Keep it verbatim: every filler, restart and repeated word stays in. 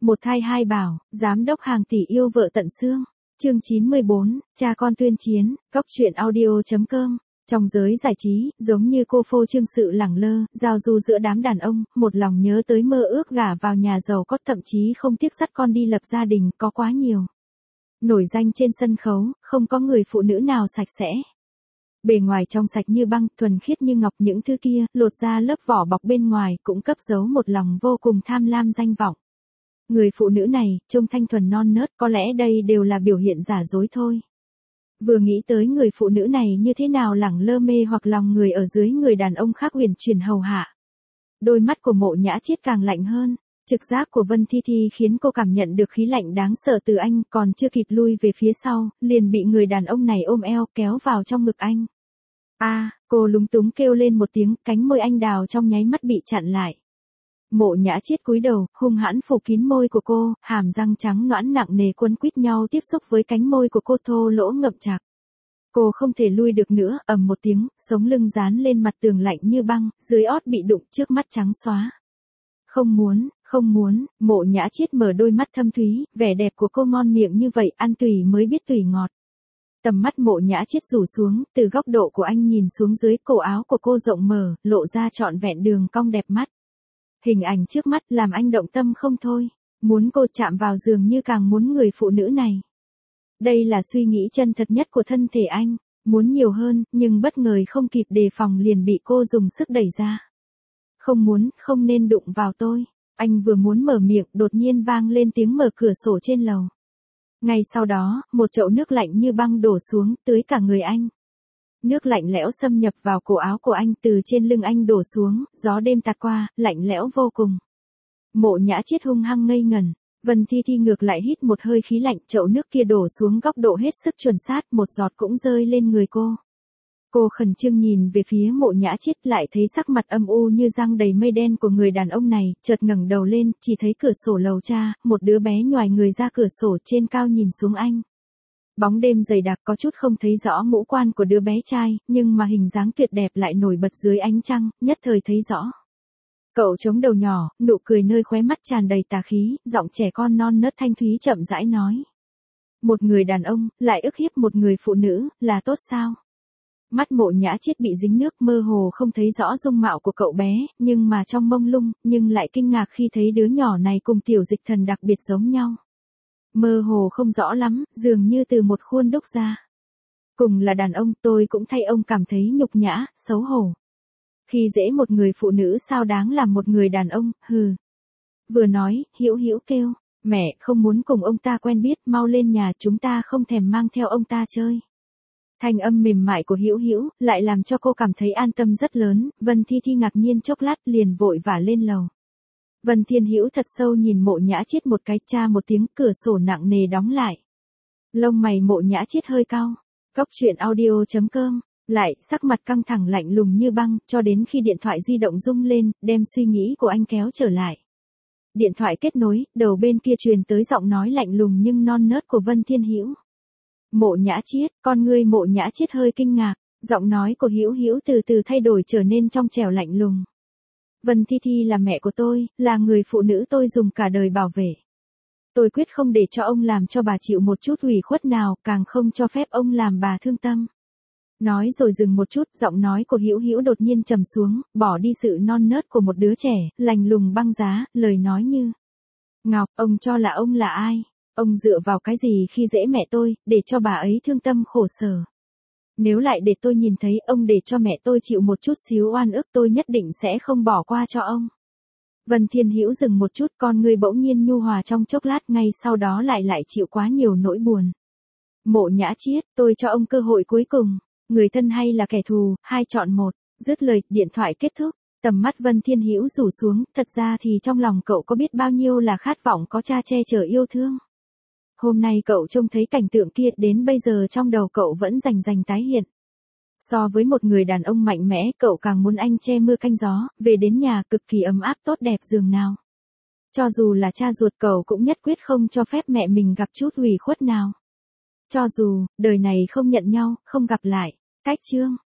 Một thai hai bảo, giám đốc hàng tỷ yêu vợ tận xương. Chương chín mươi bốn, cha con tuyên chiến, cóc truyện audio chấm com. Trong giới giải trí, giống như cô phô trương sự lẳng lơ, giao du giữa đám đàn ông, một lòng nhớ tới mơ ước gả vào nhà giàu có, thậm chí không tiếc dắt con đi lập gia đình, có quá nhiều. Nổi danh trên sân khấu, không có người phụ nữ nào sạch sẽ. Bề ngoài trong sạch như băng, thuần khiết như ngọc, những thứ kia, lột ra lớp vỏ bọc bên ngoài, cũng cất giấu một lòng vô cùng tham lam danh vọng. Người phụ nữ này, trông thanh thuần non nớt, có lẽ đây đều là biểu hiện giả dối thôi. Vừa nghĩ tới người phụ nữ này như thế nào lẳng lơ mê hoặc lòng người ở dưới người đàn ông khác uyển chuyển hầu hạ. Đôi mắt của Mộ Nhã Chiết càng lạnh hơn, trực giác của Vân Thi Thi khiến cô cảm nhận được khí lạnh đáng sợ từ anh, còn chưa kịp lui về phía sau, liền bị người đàn ông này ôm eo kéo vào trong ngực anh. A, à, cô lúng túng kêu lên một tiếng, cánh môi anh đào trong nháy mắt bị chặn lại. Mộ Nhã Chiết cúi đầu, hung hãn phủ kín môi của cô, hàm răng trắng nõn nặng nề quấn quýt nhau tiếp xúc với cánh môi của cô, thô lỗ ngậm chặt. Cô không thể lui được nữa, ầm một tiếng, sống lưng dán lên mặt tường lạnh như băng, dưới ót bị đụng, trước mắt trắng xóa. Không muốn, không muốn, Mộ Nhã Chiết mở đôi mắt thâm thúy, vẻ đẹp của cô ngon miệng như vậy, ăn tùy mới biết tùy ngọt. Tầm mắt Mộ Nhã Chiết rủ xuống, từ góc độ của anh nhìn xuống dưới, cổ áo của cô rộng mở, lộ ra trọn vẹn đường cong đẹp mắt. Hình ảnh trước mắt làm anh động tâm không thôi, muốn cô chạm vào giường như càng muốn người phụ nữ này. Đây là suy nghĩ chân thật nhất của thân thể anh, muốn nhiều hơn, nhưng bất ngờ không kịp đề phòng liền bị cô dùng sức đẩy ra. Không muốn, không nên đụng vào tôi. Anh vừa muốn mở miệng, đột nhiên vang lên tiếng mở cửa sổ trên lầu. Ngay sau đó, một chậu nước lạnh như băng đổ xuống, tưới cả người anh. Nước lạnh lẽo xâm nhập vào cổ áo của anh, từ trên lưng anh đổ xuống, gió đêm tạt qua, lạnh lẽo vô cùng. Mộ Nhã Chiết hung hăng ngây ngẩn, Vân Thi Thi ngược lại hít một hơi khí lạnh, chậu nước kia đổ xuống góc độ hết sức chuẩn xác, một giọt cũng rơi lên người cô. Cô khẩn trương nhìn về phía Mộ Nhã Chiết, lại thấy sắc mặt âm u như răng đầy mây đen của người đàn ông này, chợt ngẩng đầu lên, chỉ thấy cửa sổ lầu cha, một đứa bé nhoài người ra cửa sổ trên cao nhìn xuống anh. Bóng đêm dày đặc, có chút không thấy rõ ngũ quan của đứa bé trai, nhưng mà hình dáng tuyệt đẹp lại nổi bật dưới ánh trăng, nhất thời thấy rõ. Cậu chống đầu nhỏ, nụ cười nơi khóe mắt tràn đầy tà khí, giọng trẻ con non nớt thanh thúy chậm rãi nói. Một người đàn ông, lại ức hiếp một người phụ nữ, là tốt sao? Mắt Mộ Nhã Chiết bị dính nước, mơ hồ không thấy rõ dung mạo của cậu bé, nhưng mà trong mông lung, nhưng lại kinh ngạc khi thấy đứa nhỏ này cùng Tiểu Dịch Thần đặc biệt giống nhau. Mơ hồ không rõ lắm, dường như từ một khuôn đúc ra. Cùng là đàn ông, tôi cũng thay ông cảm thấy nhục nhã, xấu hổ. Khi dễ một người phụ nữ sao đáng làm một người đàn ông, hừ. Vừa nói, Hữu Hữu kêu, mẹ không muốn cùng ông ta quen biết, mau lên nhà, chúng ta không thèm mang theo ông ta chơi. Thanh âm mềm mại của Hữu Hữu lại làm cho cô cảm thấy an tâm rất lớn. Vân Thi Thi ngạc nhiên chốc lát liền vội vã lên lầu. Vân Thiên Hữu thật sâu nhìn Mộ Nhã Chiết một cái, cha một tiếng, cửa sổ nặng nề đóng lại. Lông mày Mộ Nhã Chiết hơi cau. Cóc truyện audio chấm com. Lại, sắc mặt căng thẳng lạnh lùng như băng, cho đến khi điện thoại di động rung lên, đem suy nghĩ của anh kéo trở lại. Điện thoại kết nối, đầu bên kia truyền tới giọng nói lạnh lùng nhưng non nớt của Vân Thiên Hữu. Mộ Nhã Chiết, con ngươi Mộ Nhã Chiết hơi kinh ngạc, giọng nói của Hữu Hữu từ từ thay đổi trở nên trong trẻo lạnh lùng. Vân Thi Thi là mẹ của tôi, là người phụ nữ tôi dùng cả đời bảo vệ. Tôi quyết không để cho ông làm cho bà chịu một chút ủy khuất nào, càng không cho phép ông làm bà thương tâm. Nói rồi dừng một chút, giọng nói của Hữu Hữu đột nhiên trầm xuống, bỏ đi sự non nớt của một đứa trẻ, lạnh lùng băng giá, lời nói như. Ngọc, ông cho là ông là ai? Ông dựa vào cái gì khi dễ mẹ tôi, để cho bà ấy thương tâm khổ sở? Nếu lại để tôi nhìn thấy ông để cho mẹ tôi chịu một chút xíu oan ức, tôi nhất định sẽ không bỏ qua cho ông. Vân Thiên Hữu dừng một chút, con người bỗng nhiên nhu hòa trong chốc lát, ngay sau đó lại lại chịu quá nhiều nỗi buồn. Mộ Nhã Chiết, tôi cho ông cơ hội cuối cùng, người thân hay là kẻ thù, hai chọn một. Dứt lời, điện thoại kết thúc. Tầm mắt Vân Thiên Hữu rủ xuống, thật ra thì trong lòng cậu có biết bao nhiêu là khát vọng có cha che chở yêu thương. Hôm nay cậu trông thấy cảnh tượng kia, đến bây giờ trong đầu cậu vẫn rành rành tái hiện. So với một người đàn ông mạnh mẽ, cậu càng muốn anh che mưa canh gió, về đến nhà cực kỳ ấm áp tốt đẹp giường nào. Cho dù là cha ruột, cậu cũng nhất quyết không cho phép mẹ mình gặp chút ủy khuất nào. Cho dù, đời này không nhận nhau, không gặp lại. Cách chương.